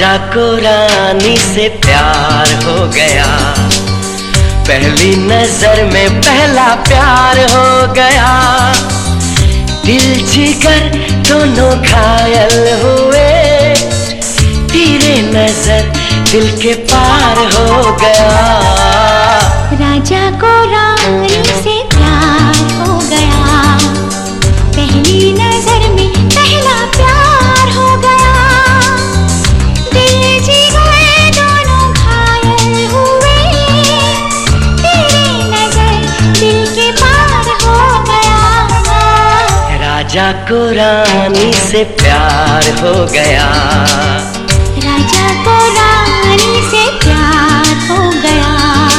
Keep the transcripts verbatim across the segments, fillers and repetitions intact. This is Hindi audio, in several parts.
राजा को रानी से प्यार हो गया, पहली नजर में पहला प्यार हो गया। दिल जिगर दोनों घायल हुए, तेरे नजर दिल के पार हो गया। राजा को रानी से प्यार हो गया, पहली नजर में पहला प्यार हो गया। दिल जिगर दोनों घायल हुए, तेरी नजर दिल के पार हो गया। राजा को रानी से प्यार हो गया, राजा को रानी से प्यार हो गया।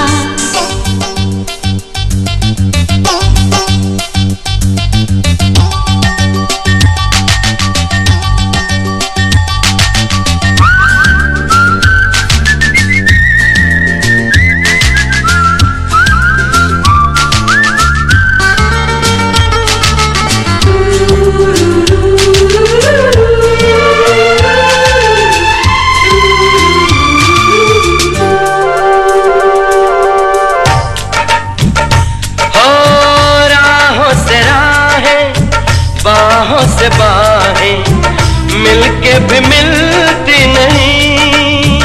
बाहों से बाहें मिलके भी मिलती नहीं।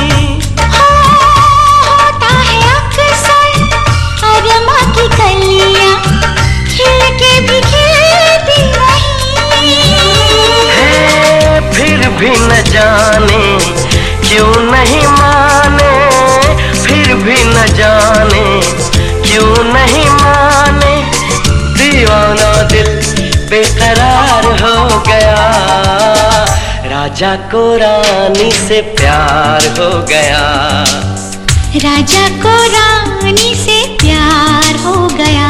होता है अक्सर अरमा की कलियां खिल के भी खिलती नहीं। है फिर भी न जाने क्यों नहीं माने, फिर भी न जाने क्यों नहीं माने। दीवाना दिल बेकरार हो गया, राजा को रानी से प्यार हो गया। राजा को रानी से प्यार हो गया।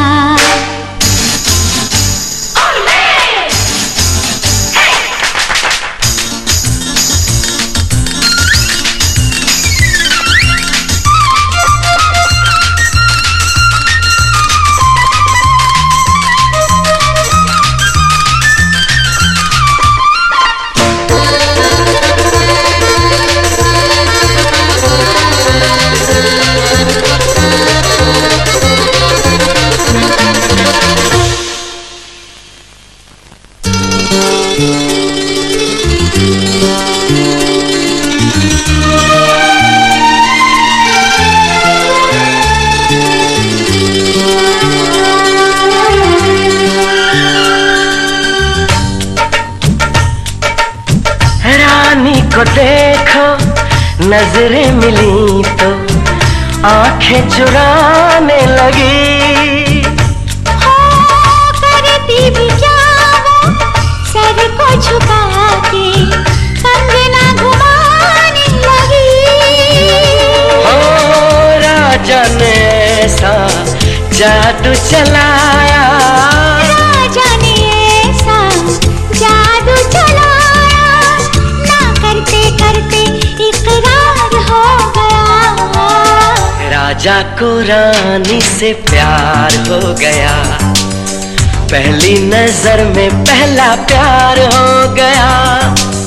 रानी को देखो नजरें मिली तो आंखें चुराने लगी। हो करती भी क्या वो सर को झुका के कंगना घुमाने लगी। हो राजा ने ऐसा जादू चलाया, राजा ने ऐसा जादू चलाया, ना करते करते इकरार हो गया। राजा को रानी से प्यार हो गया, पहली नजर में पहला प्यार हो गया।